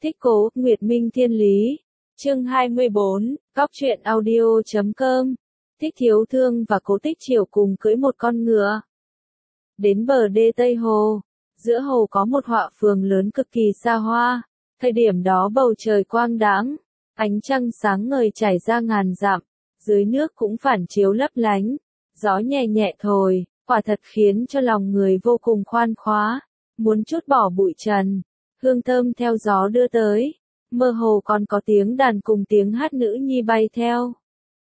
Thích Cố, Nguyệt Minh Thiên Lý. Chương 24, Cóc truyện audio.com. Thích Thiếu Thương và Cố Tích Triều cùng cưỡi một con ngựa. Đến bờ đê Tây Hồ. Giữa hồ có một họa phường lớn cực kỳ xa hoa. Thời điểm đó bầu trời quang đãng, ánh trăng sáng ngời trải ra ngàn dặm, dưới nước cũng phản chiếu lấp lánh. Gió nhẹ nhẹ thổi, quả thật khiến cho lòng người vô cùng khoan khoái, muốn trút bỏ bụi trần. Hương thơm theo gió đưa tới, mơ hồ còn có tiếng đàn cùng tiếng hát nữ nhi bay theo.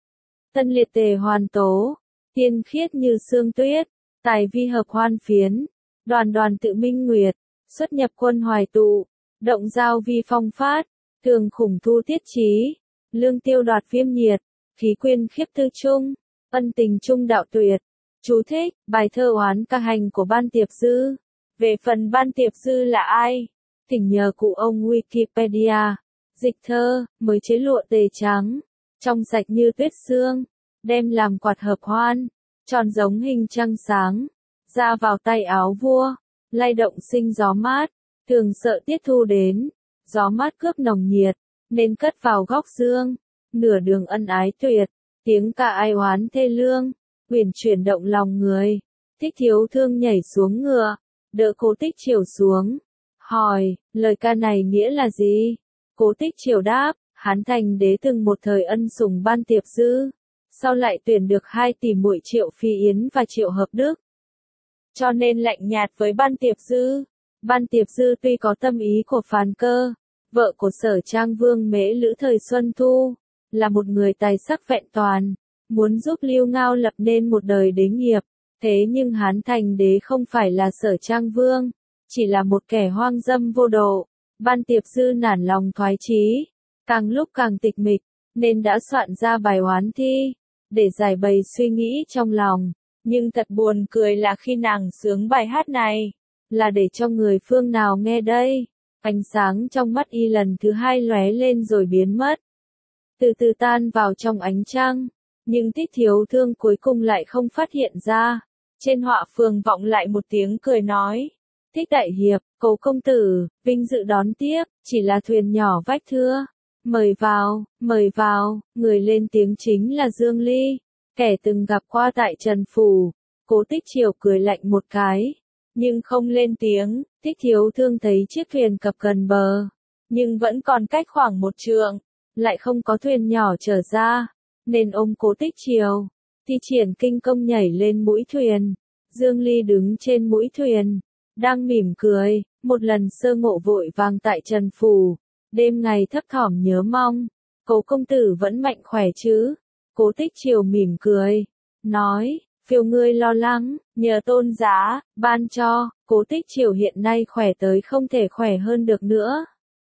Tân liệt tề hoàn tố, tiên khiết như sương tuyết, tài vi hợp hoan phiến, đoàn đoàn tự minh nguyệt, xuất nhập quân hoài tụ, động giao vi phong phát, thường khủng thu tiết trí, lương tiêu đoạt viêm nhiệt, khí quyên khiếp tư trung, ân tình trung đạo tuyệt. Chú thích, bài thơ oán ca hành của Ban Tiệp Dư. Về phần Ban Tiệp Dư là ai? Thỉnh nhờ cụ ông Wikipedia. Dịch thơ, mới chế lụa tề trắng, trong sạch như tuyết sương, đem làm quạt hợp hoan, tròn giống hình trăng sáng, ra vào tay áo vua, lay động sinh gió mát, thường sợ tiết thu đến, gió mát cướp nồng nhiệt, nên cất vào góc dương, nửa đường ân ái tuyệt, tiếng ca ai oán thê lương, uyển chuyển động lòng người. Thích Thiếu Thương nhảy xuống ngựa, đỡ Cố Tích Triều xuống, hỏi, lời ca này nghĩa là gì? Cố Tích Triều đáp, Hán Thành đế từng một thời ân sủng Ban Tiệp Dư, sau lại tuyển được hai tỷ muội Triệu Phi Yến và Triệu Hợp Đức, cho nên lạnh nhạt với Ban Tiệp Dư. Ban Tiệp Dư tuy có tâm ý của Phàn Cơ, vợ của Sở Trang Vương Mễ Lữ thời Xuân Thu, là một người tài sắc vẹn toàn, muốn giúp Lưu Ngao lập nên một đời đế nghiệp, thế nhưng Hán Thành đế không phải là Sở Trang Vương, chỉ là một kẻ hoang dâm vô độ. Ban Tiệp Dư nản lòng thoái chí, càng lúc càng tịch mịch, nên đã soạn ra bài oán thi, để giải bày suy nghĩ trong lòng. Nhưng thật buồn cười là khi nàng sướng bài hát này, là để cho người phương nào nghe đây? Ánh sáng trong mắt y lần thứ hai lóe lên rồi biến mất, từ từ tan vào trong ánh trăng, nhưng Thích Thiếu Thương cuối cùng lại không phát hiện ra. Trên họa phường vọng lại một tiếng cười nói, Thích đại hiệp, Cố công tử, vinh dự đón tiếp, chỉ là thuyền nhỏ vách thưa. Mời vào, người lên tiếng chính là Dương Ly, kẻ từng gặp qua tại Trần Phủ. Cố Tích Triều cười lạnh một cái, nhưng không lên tiếng. Thích Thiếu Thương thấy chiếc thuyền cập gần bờ, nhưng vẫn còn cách khoảng một trượng, lại không có thuyền nhỏ trở ra, nên ôm Cố Tích Triều, thi triển kinh công nhảy lên mũi thuyền. Dương Ly đứng trên mũi thuyền, đang mỉm cười, một lần sơ ngộ vội vàng tại Trần Phủ, đêm ngày thấp thỏm nhớ mong, Cố công tử vẫn mạnh khỏe chứ? Cố Tích Triều mỉm cười, nói, phiêu ngươi lo lắng, nhờ tôn giá, ban cho. Cố Tích Triều hiện nay khỏe tới không thể khỏe hơn được nữa.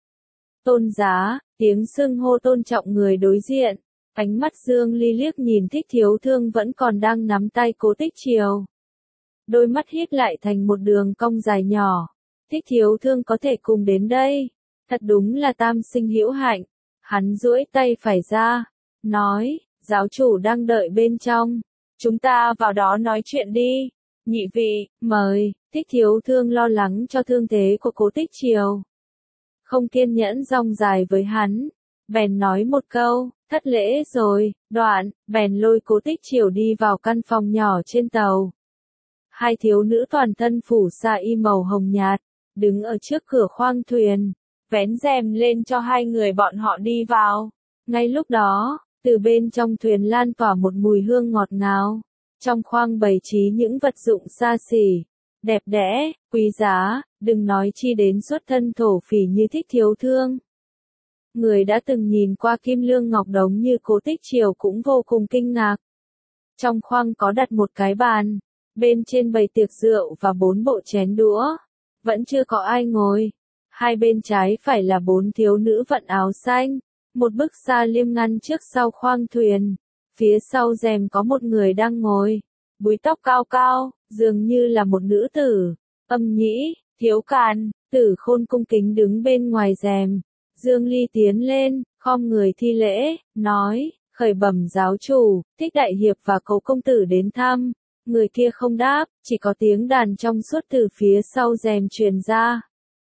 Tôn giá, tiếng xưng hô tôn trọng người đối diện, ánh mắt Dương Ly liếc nhìn Thích Thiếu Thương vẫn còn đang nắm tay Cố Tích Triều. Đôi mắt híp lại thành một đường cong dài nhỏ. Thích Thiếu Thương có thể cùng đến đây, thật đúng là tam sinh hữu hạnh. Hắn duỗi tay phải ra, nói, giáo chủ đang đợi bên trong, chúng ta vào đó nói chuyện đi. Nhị vị, mời. Thích Thiếu Thương lo lắng cho thương thế của Cố Tích Triều, không kiên nhẫn dong dài với hắn, bèn nói một câu, thất lễ rồi. Đoạn, bèn lôi Cố Tích Triều đi vào căn phòng nhỏ trên tàu. Hai thiếu nữ toàn thân phủ sa y màu hồng nhạt, đứng ở trước cửa khoang thuyền, vén rèm lên cho hai người bọn họ đi vào. Ngay lúc đó, từ bên trong thuyền lan tỏa một mùi hương ngọt ngào. Trong khoang bày trí những vật dụng xa xỉ, đẹp đẽ, quý giá, đừng nói chi đến xuất thân thổ phỉ như Thích Thiếu Thương. Người đã từng nhìn qua kim lương ngọc đống như Cố Tích Triều cũng vô cùng kinh ngạc. Trong khoang có đặt một cái bàn, bên trên bày tiệc rượu và 4 bộ chén đũa. Vẫn chưa có ai ngồi. Hai bên trái phải là 4 thiếu nữ vận áo xanh, một bức sa liêm ngăn trước sau khoang thuyền. Phía sau rèm có một người đang ngồi, búi tóc cao cao, dường như là một nữ tử. Âm Nhĩ, Thiếu Càn, Tử Khôn cung kính đứng bên ngoài rèm. Dương Ly tiến lên, khom người thi lễ, nói, khởi bẩm giáo chủ, Thích đại hiệp và Cố công tử đến thăm. Người kia không đáp, chỉ có tiếng đàn trong suốt từ phía sau rèm truyền ra.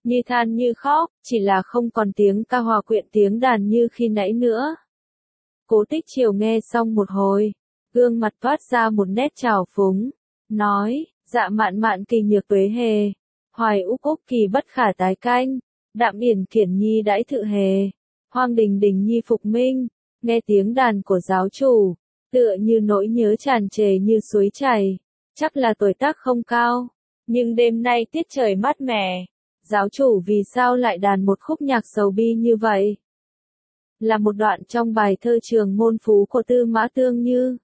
như than như khóc, chỉ là không còn tiếng ca hòa quyện tiếng đàn như khi nãy nữa. Cố Tích Triều nghe xong một hồi, gương mặt toát ra một nét trào phúng, nói, dạ mạn mạn kỳ nhược tuế hề, hoài úc úc kỳ bất khả tái canh, đạm điển thiển nhi đãi thự hề, hoang đình đình nhi phục minh, nghe tiếng đàn của giáo chủ, tựa như nỗi nhớ tràn trề như suối chảy, chắc là tuổi tác không cao, nhưng đêm nay tiết trời mát mẻ, giáo chủ vì sao lại đàn một khúc nhạc sầu bi như vậy? Là một đoạn trong bài thơ Trường Môn Phú của Tư Mã Tương Như.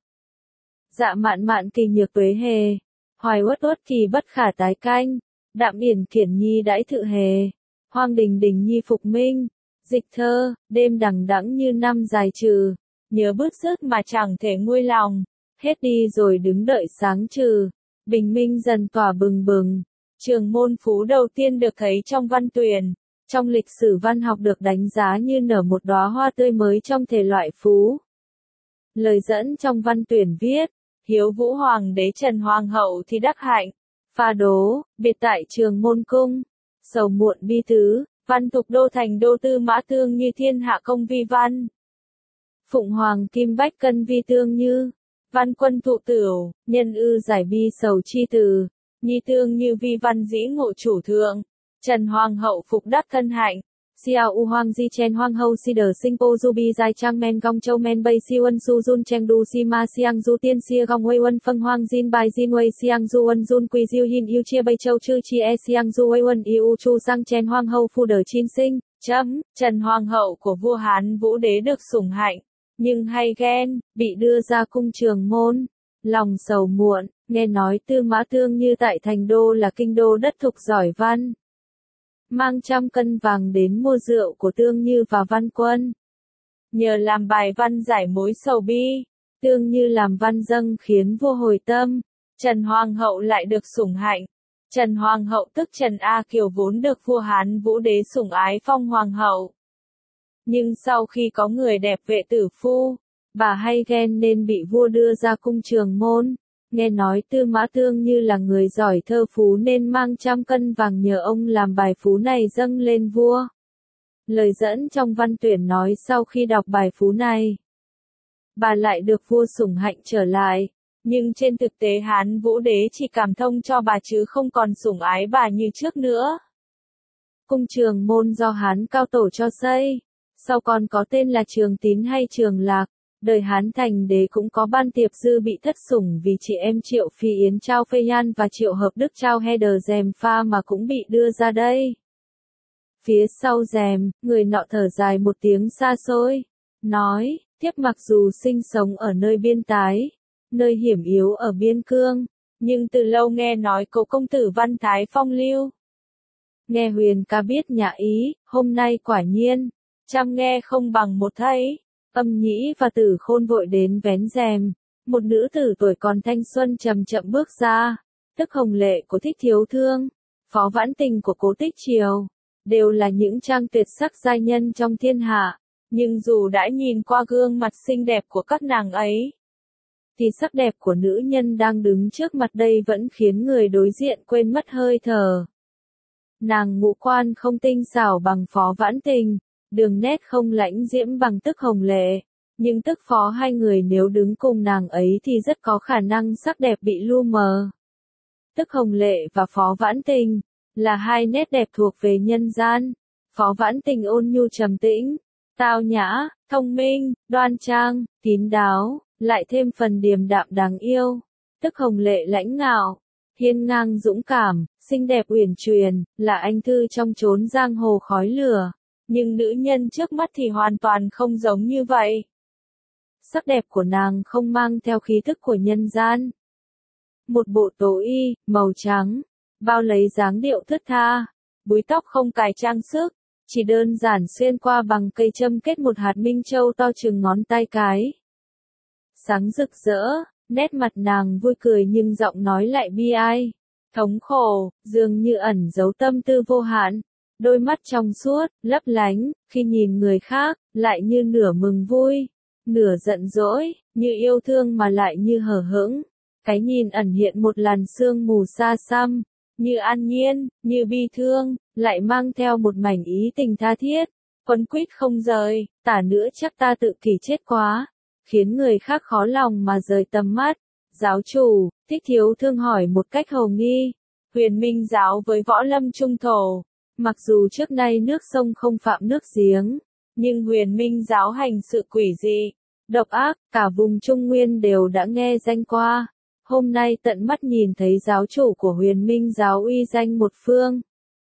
Dạ mạn mạn kỳ nhược tuế hề, hoài uất uất kỳ bất khả tái canh, đạm điển thiển nhi đãi thự hề, hoang đình đình nhi phục minh, dịch thơ, đêm đằng đẵng như năm dài trừ, nhớ bứt rứt mà chẳng thể nguôi lòng, hết đi rồi đứng đợi sáng trừ, bình minh dần tỏa bừng bừng. Trường Môn Phú đầu tiên được thấy trong văn tuyển, trong lịch sử văn học được đánh giá như nở một đóa hoa tươi mới trong thể loại phú. Lời dẫn trong văn tuyển viết, Hiếu Vũ Hoàng đế Trần Hoàng hậu thì đắc hạnh, pha đố, biệt tại Trường Môn Cung, sầu muộn bi tứ, văn tục đô thành đô Tư Mã Tương Như thiên hạ công vi văn. Phụng Hoàng kim bách cân vi tương như, văn quân thụ tửu, nhân ư giải bi sầu chi từ, nhi tương như vi văn dĩ ngộ chủ thượng, Trần Hoàng hậu phục đắc thân hạnh, Xiao U Hoàng Di Chen Hoàng hậu si đờ sinh po du bi giai trang men gong châu men bay si ân su jun cheng du si ma siang du tiên sia gong wei ân phân Hoàng Jin bài Jin wei siang du ân jun quy diêu yin yêu chia bay châu chư chi e siang du wei ân yêu chu sang Chen Hoàng hậu phu đờ chin sinh, Trần Hoàng hậu của vua Hán Vũ đế được sủng hạnh, nhưng hay ghen, bị đưa ra cung Trường Môn, lòng sầu muộn, nghe nói Tư Mã Tương Như tại thành đô là kinh đô đất thục giỏi văn. Mang 100 cân vàng đến mua rượu của Tương Như và Văn Quân. Nhờ làm bài văn giải mối sầu bi, Tương Như làm văn dâng khiến vua hồi tâm, Trần Hoàng hậu lại được sủng hạnh. Trần Hoàng hậu tức Trần A Kiều vốn được vua Hán Vũ đế sủng ái phong hoàng hậu. Nhưng sau khi có người đẹp vệ tử phu, bà hay ghen nên bị vua đưa ra cung Trường Môn. Nghe nói Tư Mã Tương Như là người giỏi thơ phú nên mang 100 cân vàng nhờ ông làm bài phú này dâng lên vua. Lời dẫn trong văn tuyển nói sau khi đọc bài phú này, bà lại được vua sủng hạnh trở lại, nhưng trên thực tế Hán Vũ đế chỉ cảm thông cho bà chứ không còn sủng ái bà như trước nữa. Cung Trường Môn do Hán Cao Tổ cho xây, sau còn có tên là Trường Tín hay Trường Lạc. Đời Hán Thành Đế cũng có ban tiệp dư bị thất sủng vì chị em Triệu Phi Yến Trao Phê Nhan và Triệu Hợp Đức Trao Heder Dèm Pha mà cũng bị đưa ra đây. Phía sau rèm, người nọ thở dài một tiếng xa xôi, nói, tiếp mặc dù sinh sống ở nơi biên tái, nơi hiểm yếu ở biên cương, nhưng từ lâu nghe nói cậu công tử văn thái phong lưu. Nghe huyền ca biết nhà ý, hôm nay quả nhiên, trăm nghe không bằng một thấy. Âm Nhĩ và Tử Khôn vội đến vén rèm, một nữ tử tuổi còn thanh xuân chậm chậm bước ra, tức Hồng Lệ của Thích Thiếu Thương, Phó Vãn Tình của Cố Tích Triều, đều là những trang tuyệt sắc giai nhân trong thiên hạ, nhưng dù đã nhìn qua gương mặt xinh đẹp của các nàng ấy, thì sắc đẹp của nữ nhân đang đứng trước mặt đây vẫn khiến người đối diện quên mất hơi thở. Nàng ngũ quan không tinh xảo bằng Phó Vãn Tình, đường nét không lãnh diễm bằng Tức Hồng Lệ, nhưng Tức Phó hai người nếu đứng cùng nàng ấy thì rất có khả năng sắc đẹp bị lu mờ. Tức Hồng Lệ và Phó Vãn Tình là hai nét đẹp thuộc về nhân gian. Phó Vãn Tình ôn nhu trầm tĩnh, tao nhã, thông minh, đoan trang, kín đáo, lại thêm phần điềm đạm đáng yêu. Tức Hồng Lệ lãnh ngạo, hiên ngang dũng cảm, xinh đẹp uyển chuyển, là anh thư trong chốn giang hồ khói lửa. Nhưng nữ nhân trước mắt thì hoàn toàn không giống như vậy. Sắc đẹp của nàng không mang theo khí thức của nhân gian. Một bộ tố y, màu trắng, bao lấy dáng điệu thướt tha, búi tóc không cài trang sức, chỉ đơn giản xuyên qua bằng cây châm kết một hạt minh châu to chừng ngón tay cái. Sáng rực rỡ, nét mặt nàng vui cười nhưng giọng nói lại bi ai, thống khổ, dường như ẩn giấu tâm tư vô hạn. Đôi mắt trong suốt, lấp lánh, khi nhìn người khác, lại như nửa mừng vui, nửa giận dỗi, như yêu thương mà lại như hờ hững. Cái nhìn ẩn hiện một làn sương mù xa xăm, như an nhiên, như bi thương, lại mang theo một mảnh ý tình tha thiết, quấn quýt không rời, tả nữa chắc ta tự kỷ chết quá, khiến người khác khó lòng mà rời tầm mắt. Giáo chủ, Thích Thiếu Thương hỏi một cách hầu nghi, Huyền Minh giáo với võ lâm trung thổ, mặc dù trước nay nước sông không phạm nước giếng, nhưng Huyền Minh giáo hành sự quỷ dị, độc ác, cả vùng Trung Nguyên đều đã nghe danh qua. Hôm nay tận mắt nhìn thấy giáo chủ của Huyền Minh giáo uy danh một phương.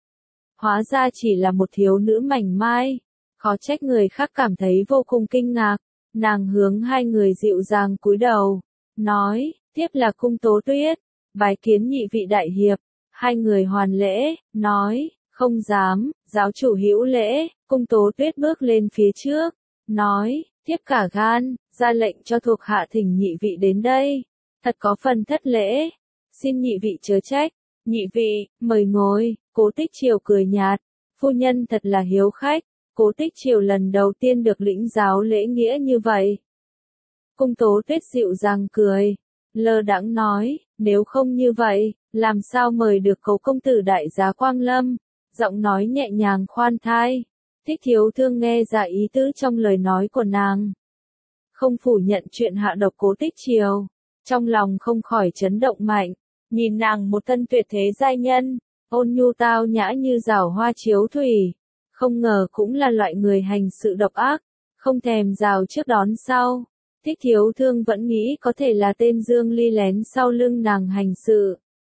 Hóa ra chỉ là một thiếu nữ mảnh mai, khó trách người khác cảm thấy vô cùng kinh ngạc. Nàng hướng hai người dịu dàng cúi đầu, nói, tiếp là Cung Tố Tuyết, bái kiến nhị vị đại hiệp. Hai người hoàn lễ, nói, không dám, giáo chủ hữu lễ. Cung Tố Tuyết bước lên phía trước, nói, tiếp cả gan, ra lệnh cho thuộc hạ thỉnh nhị vị đến đây. Thật có phần thất lễ, xin nhị vị chớ trách. Nhị vị, mời ngồi. Cố Tích Triều cười nhạt, phu nhân thật là hiếu khách. Cố Tích Triều lần đầu tiên được lĩnh giáo lễ nghĩa như vậy. Cung Tố Tuyết dịu dàng cười, lơ đãng nói, nếu không như vậy, làm sao mời được Cố công tử đại giá Quang Lâm. Giọng nói nhẹ nhàng khoan thai. Thích Thiếu Thương nghe ra ý tứ trong lời nói của nàng, không phủ nhận chuyện hạ độc Cố Tích Triều, trong lòng không khỏi chấn động mạnh. Nhìn nàng một thân tuyệt thế giai nhân, ôn nhu tao nhã như giảo hoa chiếu thủy, không ngờ cũng là loại người hành sự độc ác, không thèm rào trước đón sau. Thích Thiếu Thương vẫn nghĩ có thể là tên Dương Ly lén sau lưng nàng hành sự.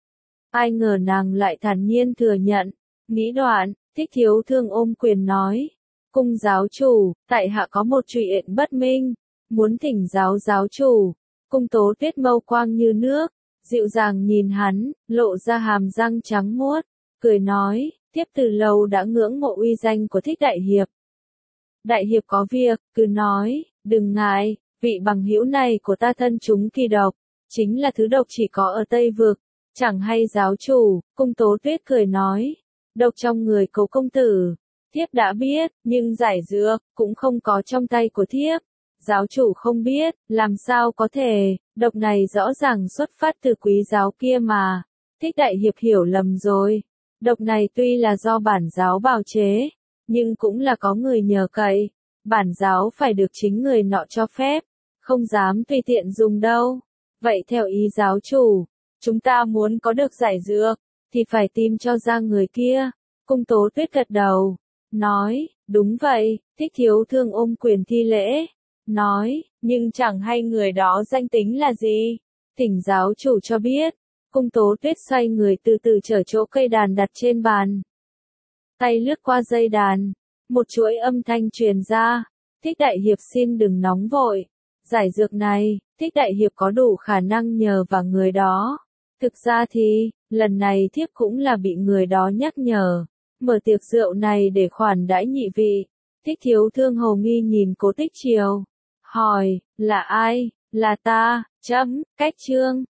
Ai ngờ nàng lại thản nhiên thừa nhận. Nghĩ đoạn, Thích Thiếu Thương ôm quyền nói, cung giáo chủ, tại hạ có một chuyện bất minh, muốn thỉnh giáo chủ. Cung Tố Tuyết mâu quang như nước, dịu dàng nhìn hắn, lộ ra hàm răng trắng muốt, cười nói, tiếp từ lâu đã ngưỡng mộ uy danh của Thích đại hiệp. Đại hiệp có việc, cứ nói, đừng ngại, vị bằng hữu này của ta thân chúng kỳ độc, chính là thứ độc chỉ có ở Tây Vực, chẳng hay giáo chủ. Cung Tố Tuyết cười nói, độc trong người Cố công tử, thiếp đã biết, nhưng giải dược, cũng không có trong tay của thiếp. Giáo chủ không biết, làm sao có thể, độc này rõ ràng xuất phát từ quý giáo kia mà. Thích đại hiệp hiểu lầm rồi, độc này tuy là do bản giáo bào chế, nhưng cũng là có người nhờ cậy, bản giáo phải được chính người nọ cho phép, không dám tùy tiện dùng đâu. Vậy theo ý giáo chủ, chúng ta muốn có được giải dược, thì phải tìm cho ra người kia. Cung Tố Tuyết gật đầu, nói, đúng vậy. Thích Thiếu Thương ôm quyền thi lễ, nói, nhưng chẳng hay người đó danh tính là gì, thỉnh giáo chủ cho biết. Cung Tố Tuyết xoay người từ từ trở chỗ cây đàn đặt trên bàn, tay lướt qua dây đàn, một chuỗi âm thanh truyền ra, Thích đại hiệp xin đừng nóng vội, giải dược này, Thích đại hiệp có đủ khả năng nhờ vào người đó. Thực ra thì, lần này thiếp cũng là bị người đó nhắc nhở, mở tiệc rượu này để khoản đãi nhị vị. Thích Thiếu Thương hầu nghi nhìn Cố Tích Triều, hỏi, là ai? Là ta, Trẫm, Cách Trương.